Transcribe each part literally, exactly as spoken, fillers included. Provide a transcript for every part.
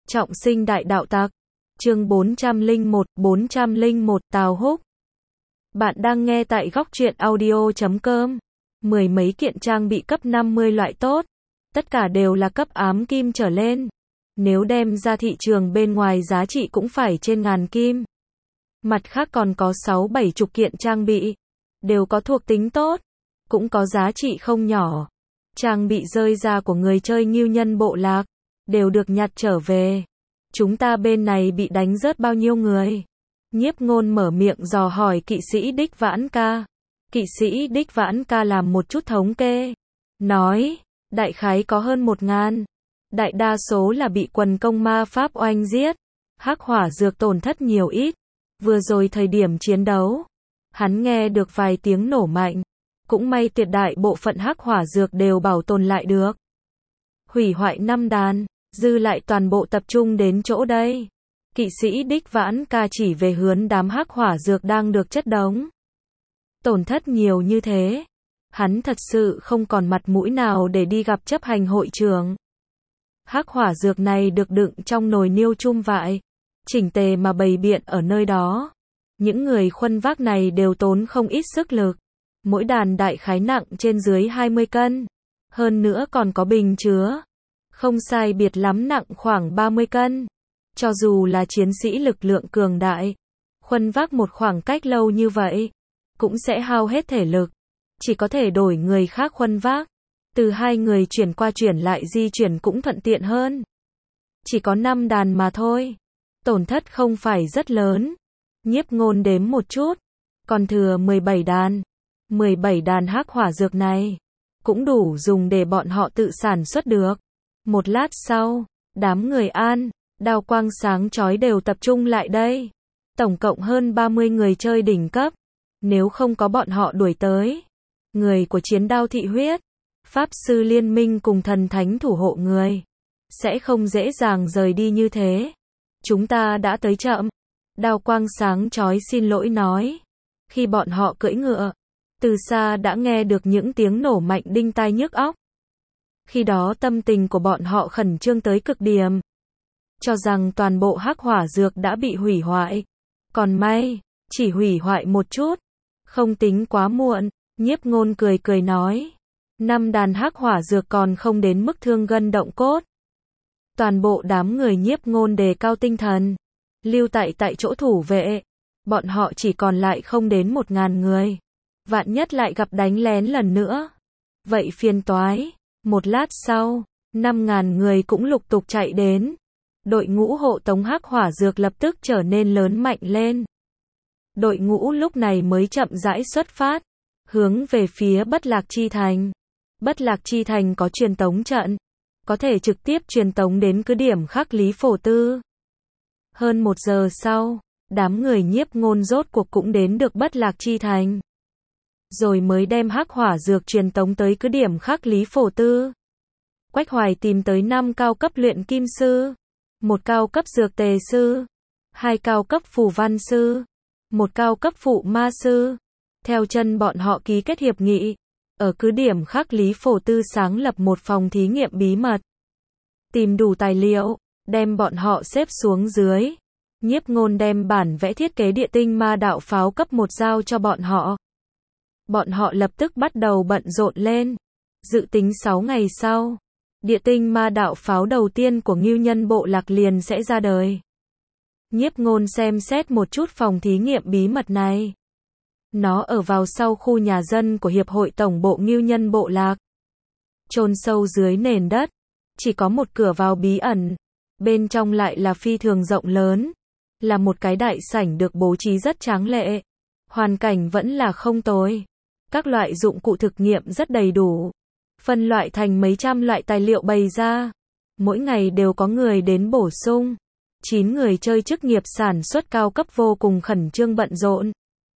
Trọng sinh đại đạo tặc. Chương bốn trăm lẻ một, bốn trăm lẻ một Tào Húc. Bạn đang nghe tại góc truyện audio chấm com. Mười mấy kiện trang bị cấp năm mươi loại tốt. Tất cả đều là cấp ám kim trở lên. Nếu đem ra thị trường bên ngoài giá trị cũng phải trên ngàn kim. Mặt khác còn có sáu bảy chục kiện trang bị. Đều có thuộc tính tốt. Cũng có giá trị không nhỏ. Trang bị rơi ra của người chơi Ngưu Nhân Bộ Lạc. Đều được nhặt trở về. Chúng ta bên này bị đánh rớt bao nhiêu người? Nhiếp Ngôn mở miệng dò hỏi kỵ sĩ Đích Vãn Ca. Kỵ sĩ Đích Vãn Ca làm một chút thống kê. Nói, đại khái có hơn một ngàn. Đại đa số là bị quần công ma pháp oanh giết. Hắc hỏa dược tổn thất nhiều ít. Vừa rồi thời điểm chiến đấu, hắn nghe được vài tiếng nổ mạnh. Cũng may tuyệt đại bộ phận hắc hỏa dược đều bảo tồn lại được. Hủy hoại năm đàn, dư lại toàn bộ tập trung đến chỗ đây. Kỵ sĩ Đích Vãn Ca chỉ về hướng đám hắc hỏa dược đang được chất đống. Tổn thất nhiều như thế, hắn thật sự không còn mặt mũi nào để đi gặp chấp hành hội trưởng. Hắc hỏa dược này được đựng trong nồi niêu chum vại, chỉnh tề mà bày biện ở nơi đó. Những người khuân vác này đều tốn không ít sức lực. Mỗi đàn đại khái nặng trên dưới hai mươi cân. Hơn nữa còn có bình chứa. Không sai biệt lắm nặng khoảng ba mươi cân. Cho dù là chiến sĩ lực lượng cường đại, khuân vác một khoảng cách lâu như vậy, cũng sẽ hao hết thể lực. Chỉ có thể đổi người khác khuân vác. Từ hai người chuyển qua chuyển lại di chuyển cũng thuận tiện hơn. Chỉ có năm đàn mà thôi. Tổn thất không phải rất lớn. Nhiếp Ngôn đếm một chút. Còn thừa mười bảy đàn. mười bảy đàn hắc hỏa dược này cũng đủ dùng để bọn họ tự sản xuất được. Một lát sau, đám người An, đao quang sáng chói đều tập trung lại đây. Tổng cộng hơn ba mươi người chơi đỉnh cấp. Nếu không có bọn họ đuổi tới, người của Chiến Đao Thị Huyết, Pháp Sư Liên Minh cùng Thần Thánh Thủ Hộ người, sẽ không dễ dàng rời đi như thế. Chúng ta đã tới chậm. Đao quang sáng chói xin lỗi nói. Khi bọn họ cưỡi ngựa, từ xa đã nghe được những tiếng nổ mạnh đinh tai nhức óc. Khi đó tâm tình của bọn họ khẩn trương tới cực điểm. Cho rằng toàn bộ hắc hỏa dược đã bị hủy hoại. Còn may, chỉ hủy hoại một chút. Không tính quá muộn. Nhiếp Ngôn cười cười nói. Năm đàn hắc hỏa dược còn không đến mức thương gân động cốt. Toàn bộ đám người Nhiếp Ngôn đề cao tinh thần. Lưu tại tại chỗ thủ vệ. Bọn họ chỉ còn lại không đến một ngàn người. Vạn nhất lại gặp đánh lén lần nữa. Vậy phiền toái. Một lát sau, năm ngàn người cũng lục tục chạy đến. Đội ngũ hộ tống hắc hỏa dược lập tức trở nên lớn mạnh lên. Đội ngũ lúc này mới chậm rãi xuất phát, hướng về phía Bất Lạc Chi Thành. Bất Lạc Chi Thành có truyền tống trận, có thể trực tiếp truyền tống đến cứ điểm Khắc Lý Phổ Tư. Hơn một giờ sau, đám người Nhiếp Ngôn rốt cuộc cũng đến được Bất Lạc Chi Thành. Rồi mới đem hắc hỏa dược truyền tống tới cứ điểm Khắc Lý Phổ Tư. Quách Hoài tìm tới năm cao cấp luyện kim sư, một cao cấp dược tề sư, hai cao cấp phù văn sư, một cao cấp phụ ma sư. Theo chân bọn họ ký kết hiệp nghị, ở cứ điểm Khắc Lý Phổ Tư sáng lập một phòng thí nghiệm bí mật. Tìm đủ tài liệu, đem bọn họ xếp xuống dưới. Nhiếp Ngôn đem bản vẽ thiết kế địa tinh ma đạo pháo cấp một giao cho bọn họ. Bọn họ lập tức bắt đầu bận rộn lên. Dự tính sáu ngày sau, địa tinh ma đạo pháo đầu tiên của Ngưu Nhân Bộ Lạc liền sẽ ra đời. Nhiếp Ngôn xem xét một chút phòng thí nghiệm bí mật này. Nó ở vào sau khu nhà dân của Hiệp hội Tổng bộ Ngưu Nhân Bộ Lạc. Chôn sâu dưới nền đất, chỉ có một cửa vào bí ẩn. Bên trong lại là phi thường rộng lớn. Là một cái đại sảnh được bố trí rất tráng lệ. Hoàn cảnh vẫn là không tồi. Các loại dụng cụ thực nghiệm rất đầy đủ. Phân loại thành mấy trăm loại tài liệu bày ra. Mỗi ngày đều có người đến bổ sung. Chín người chơi chức nghiệp sản xuất cao cấp vô cùng khẩn trương bận rộn.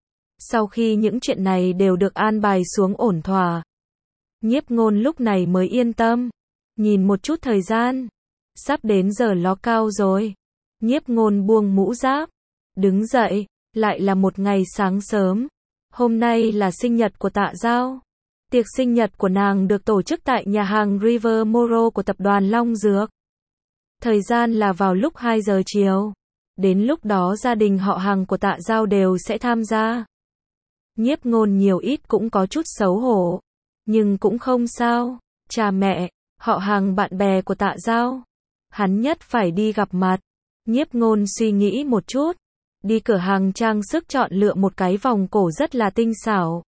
Sau khi những chuyện này đều được an bài xuống ổn thỏa, Nhiếp Ngôn lúc này mới yên tâm. Nhìn một chút thời gian. Sắp đến giờ ló cao rồi. Nhiếp Ngôn buông mũ giáp. Đứng dậy. Lại là một ngày sáng sớm. Hôm nay là sinh nhật của Tạ Giao. Tiệc sinh nhật của nàng được tổ chức tại nhà hàng River Moro của tập đoàn Long Dược. Thời gian là vào lúc hai giờ chiều. Đến lúc đó gia đình họ hàng của Tạ Giao đều sẽ tham gia. Nhiếp Ngôn nhiều ít cũng có chút xấu hổ. Nhưng cũng không sao. Cha mẹ, họ hàng bạn bè của Tạ Giao. Hắn nhất phải đi gặp mặt. Nhiếp Ngôn suy nghĩ một chút. Đi cửa hàng trang sức chọn lựa một cái vòng cổ rất là tinh xảo.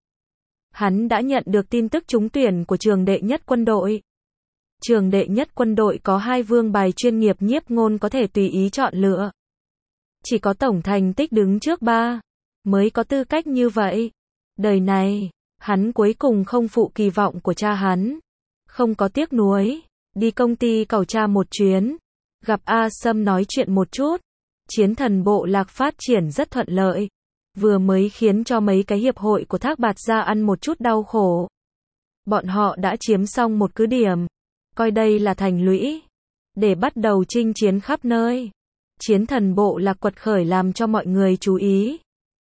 Hắn đã nhận được tin tức trúng tuyển của trường đệ nhất quân đội. Trường đệ nhất quân đội có hai vương bài chuyên nghiệp Nhiếp Ngôn có thể tùy ý chọn lựa. Chỉ có tổng thành tích đứng trước ba mới có tư cách như vậy. Đời này, hắn cuối cùng không phụ kỳ vọng của cha hắn. Không có tiếc nuối. Đi công ty cầu cha một chuyến. Gặp A Sâm nói chuyện một chút. Chiến thần bộ lạc phát triển rất thuận lợi. Vừa mới khiến cho mấy cái hiệp hội của Thác Bạt Gia ăn một chút đau khổ. Bọn họ đã chiếm xong một cứ điểm. Coi đây là thành lũy. Để bắt đầu chinh chiến khắp nơi. Chiến thần bộ lạc quật khởi làm cho mọi người chú ý.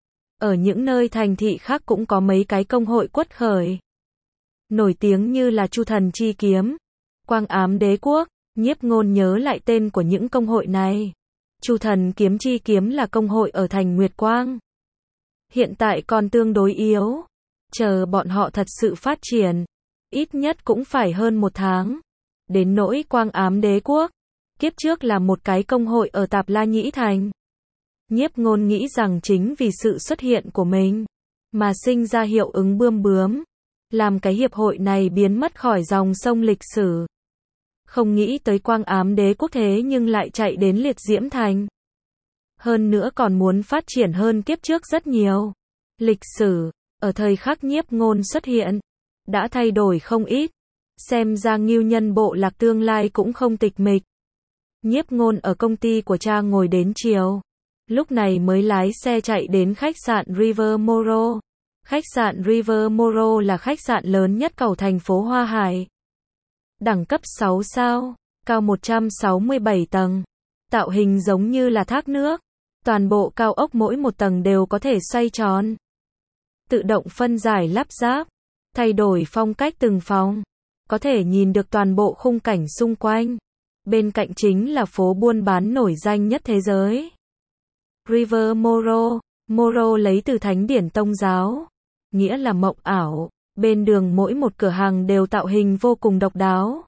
Ở những nơi thành thị khác cũng có mấy cái công hội quật khởi. Nổi tiếng như là Chu Thần Chi Kiếm, Quang Ám Đế Quốc. Nhiếp Ngôn nhớ lại tên của những công hội này. Chu Thần Kiếm Chi Kiếm là công hội ở thành Nguyệt Quang. Hiện tại còn tương đối yếu. Chờ bọn họ thật sự phát triển, ít nhất cũng phải hơn một tháng. Đến nỗi Quang Ám Đế Quốc, kiếp trước là một cái công hội ở Tạp La Nhĩ Thành. Nhiếp Ngôn nghĩ rằng chính vì sự xuất hiện của mình, mà sinh ra hiệu ứng bươm bướm, làm cái hiệp hội này biến mất khỏi dòng sông lịch sử. Không nghĩ tới Quang Ám Đế Quốc thế nhưng lại chạy đến Liệt Diễm Thành. Hơn nữa còn muốn phát triển hơn kiếp trước rất nhiều. Lịch sử, ở thời khắc Nhiếp Ngôn xuất hiện, đã thay đổi không ít. Xem ra Ngưu Nhân bộ lạc tương lai cũng không tịch mịch. Nhiếp Ngôn ở công ty của cha ngồi đến chiều. Lúc này mới lái xe chạy đến khách sạn River Moro. Khách sạn River Moro là khách sạn lớn nhất cầu thành phố Hoa Hải. Đẳng cấp sáu sao, cao một trăm sáu mươi bảy tầng. Tạo hình giống như là thác nước. Toàn bộ cao ốc mỗi một tầng đều có thể xoay tròn. Tự động phân giải lắp ráp. Thay đổi phong cách từng phòng. Có thể nhìn được toàn bộ khung cảnh xung quanh. Bên cạnh chính là phố buôn bán nổi danh nhất thế giới. River Moro. Moro lấy từ thánh điển Tông giáo. Nghĩa là mộng ảo. Bên đường mỗi một cửa hàng đều tạo hình vô cùng độc đáo.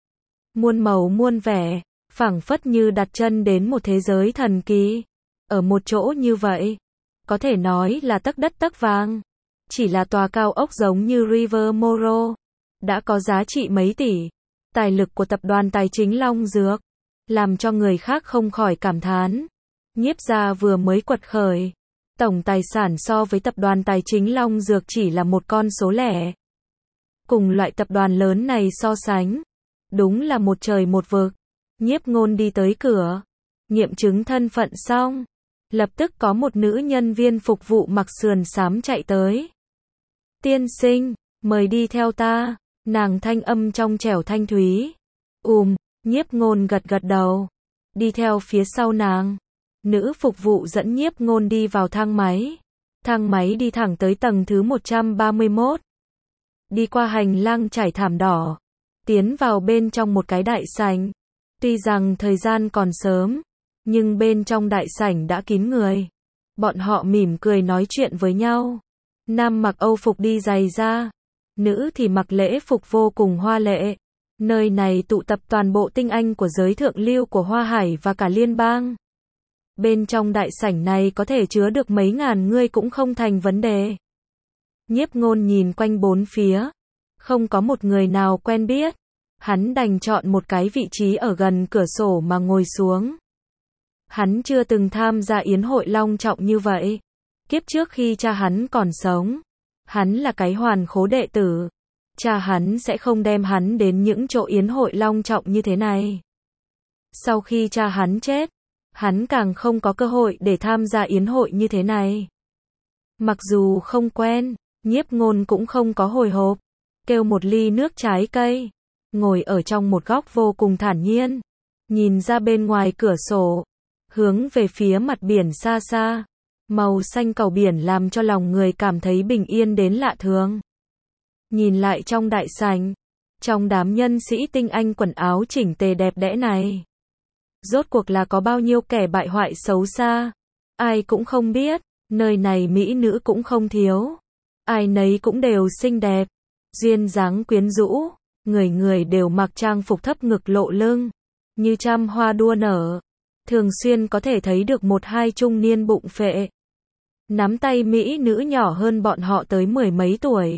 Muôn màu muôn vẻ. Phảng phất như đặt chân đến một thế giới thần kỳ. Ở một chỗ như vậy, có thể nói là tấc đất tấc vàng. Chỉ là tòa cao ốc giống như River Moro, đã có giá trị mấy tỷ. Tài lực của tập đoàn tài chính Long Dược, làm cho người khác không khỏi cảm thán. Nhiếp gia vừa mới quật khởi. Tổng tài sản so với tập đoàn tài chính Long Dược chỉ là một con số lẻ. Cùng loại tập đoàn lớn này so sánh, đúng là một trời một vực. Nhiếp Ngôn đi tới cửa, nghiệm chứng thân phận xong. Lập tức có một nữ nhân viên phục vụ mặc sườn xám chạy tới. Tiên sinh, mời đi theo ta. Nàng thanh âm trong trẻo thanh thúy. Ùm, Nhiếp Ngôn gật gật đầu. Đi theo phía sau nàng. Nữ phục vụ dẫn Nhiếp Ngôn đi vào thang máy. Thang máy đi thẳng tới tầng thứ một trăm ba mươi mốt. Đi qua hành lang trải thảm đỏ. Tiến vào bên trong một cái đại sảnh. Tuy rằng thời gian còn sớm, nhưng bên trong đại sảnh đã kín người. Bọn họ mỉm cười nói chuyện với nhau. Nam mặc Âu phục đi giày da. Nữ thì mặc lễ phục vô cùng hoa lệ. Nơi này tụ tập toàn bộ tinh anh của giới thượng lưu của Hoa Hải và cả liên bang. Bên trong đại sảnh này có thể chứa được mấy ngàn người cũng không thành vấn đề. Nhiếp Ngôn nhìn quanh bốn phía. Không có một người nào quen biết. Hắn đành chọn một cái vị trí ở gần cửa sổ mà ngồi xuống. Hắn chưa từng tham gia yến hội long trọng như vậy. Kiếp trước khi cha hắn còn sống, hắn là cái hoàn khố đệ tử. Cha hắn sẽ không đem hắn đến những chỗ yến hội long trọng như thế này. Sau khi cha hắn chết, hắn càng không có cơ hội để tham gia yến hội như thế này. Mặc dù không quen, Nhiếp Ngôn cũng không có hồi hộp. Kêu một ly nước trái cây. Ngồi ở trong một góc vô cùng thản nhiên. Nhìn ra bên ngoài cửa sổ. Hướng về phía mặt biển xa xa. Màu xanh cầu biển làm cho lòng người cảm thấy bình yên đến lạ thường. Nhìn lại trong đại sảnh. Trong đám nhân sĩ tinh anh quần áo chỉnh tề đẹp đẽ này. Rốt cuộc là có bao nhiêu kẻ bại hoại xấu xa, ai cũng không biết, nơi này mỹ nữ cũng không thiếu, ai nấy cũng đều xinh đẹp, duyên dáng quyến rũ, người người đều mặc trang phục thấp ngực lộ lưng, như trăm hoa đua nở, thường xuyên có thể thấy được một hai trung niên bụng phệ, nắm tay mỹ nữ nhỏ hơn bọn họ tới mười mấy tuổi.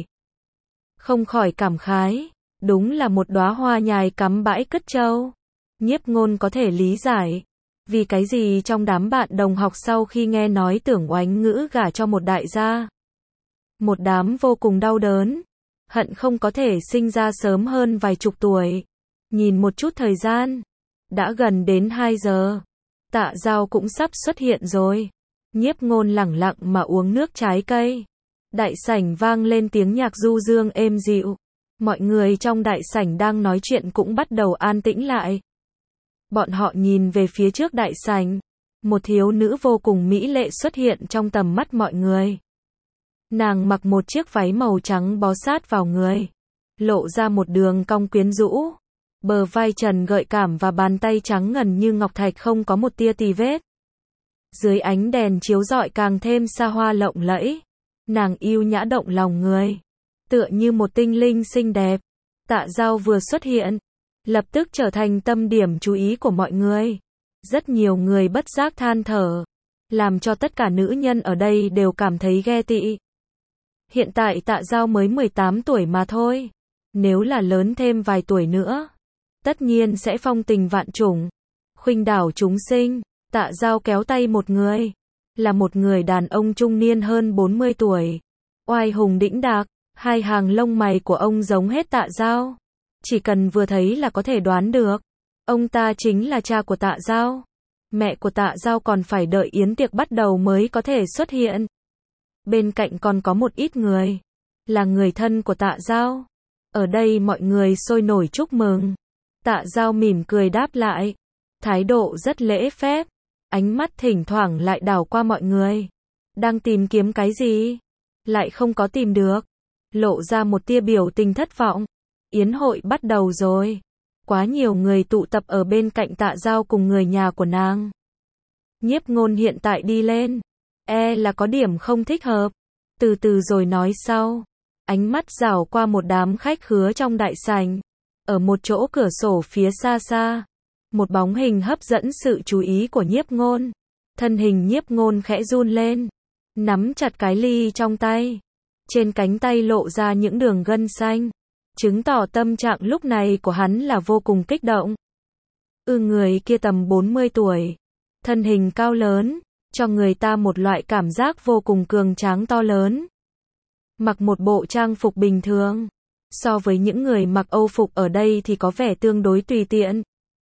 Không khỏi cảm khái, đúng là một đóa hoa nhài cắm bãi cất trâu. Nhiếp Ngôn có thể lý giải, vì cái gì trong đám bạn đồng học sau khi nghe nói Tưởng Oánh Ngữ gả cho một đại gia. Một đám vô cùng đau đớn, hận không có thể sinh ra sớm hơn vài chục tuổi. Nhìn một chút thời gian, đã gần đến hai giờ, Tạ Dao cũng sắp xuất hiện rồi. Nhiếp Ngôn lẳng lặng mà uống nước trái cây. Đại sảnh vang lên tiếng nhạc du dương êm dịu. Mọi người trong đại sảnh đang nói chuyện cũng bắt đầu an tĩnh lại. Bọn họ nhìn về phía trước đại sảnh. Một thiếu nữ vô cùng mỹ lệ xuất hiện trong tầm mắt mọi người. Nàng mặc một chiếc váy màu trắng bó sát vào người, lộ ra một đường cong quyến rũ. Bờ vai trần gợi cảm và bàn tay trắng ngần như ngọc thạch không có một tia tì vết. Dưới ánh đèn chiếu rọi càng thêm xa hoa lộng lẫy. Nàng yêu nhã động lòng người, tựa như một tinh linh xinh đẹp. Tạ Dao vừa xuất hiện, lập tức trở thành tâm điểm chú ý của mọi người. Rất nhiều người bất giác than thở, làm cho tất cả nữ nhân ở đây đều cảm thấy ghe tị. Hiện tại Tạ Dao mới mười tám tuổi mà thôi, nếu là lớn thêm vài tuổi nữa, tất nhiên sẽ phong tình vạn trùng, khuynh đảo chúng sinh. Tạ Dao kéo tay một người, là một người đàn ông trung niên hơn bốn mươi tuổi, oai hùng đĩnh đạc, hai hàng lông mày của ông giống hết Tạ Dao, chỉ cần vừa thấy là có thể đoán được, ông ta chính là cha của Tạ Dao. Mẹ của Tạ Dao còn phải đợi yến tiệc bắt đầu mới có thể xuất hiện. Bên cạnh còn có một ít người, là người thân của Tạ Dao. Ở đây mọi người sôi nổi chúc mừng. Tạ Dao mỉm cười đáp lại, thái độ rất lễ phép, ánh mắt thỉnh thoảng lại đảo qua mọi người. Đang tìm kiếm cái gì? Lại không có tìm được. Lộ ra một tia biểu tình thất vọng. Yến hội bắt đầu rồi. Quá nhiều người tụ tập ở bên cạnh Tạ Dao cùng người nhà của nàng. Nhiếp Ngôn hiện tại đi lên, e là có điểm không thích hợp. Từ từ rồi nói sau. Ánh mắt dảo qua một đám khách khứa trong đại sảnh. Ở một chỗ cửa sổ phía xa xa, một bóng hình hấp dẫn sự chú ý của Nhiếp Ngôn. Thân hình Nhiếp Ngôn khẽ run lên, nắm chặt cái ly trong tay. Trên cánh tay lộ ra những đường gân xanh, chứng tỏ tâm trạng lúc này của hắn là vô cùng kích động. Ừ, người kia tầm bốn mươi tuổi, thân hình cao lớn, cho người ta một loại cảm giác vô cùng cường tráng to lớn. Mặc một bộ trang phục bình thường, so với những người mặc Âu phục ở đây thì có vẻ tương đối tùy tiện.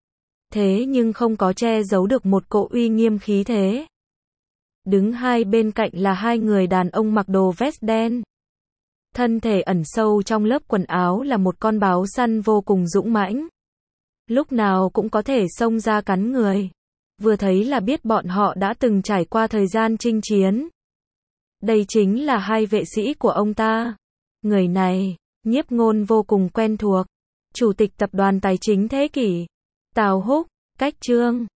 Thế nhưng không có che giấu được một cỗ uy nghiêm khí thế. Đứng hai bên cạnh là hai người đàn ông mặc đồ vest đen. Thân thể ẩn sâu trong lớp quần áo là một con báo săn vô cùng dũng mãnh. Lúc nào cũng có thể xông ra cắn người. Vừa thấy là biết bọn họ đã từng trải qua thời gian chinh chiến. Đây chính là hai vệ sĩ của ông ta. Người này, Nhiếp Ngôn vô cùng quen thuộc. Chủ tịch tập đoàn tài chính thế kỷ, Tào Húc, Cách Trương.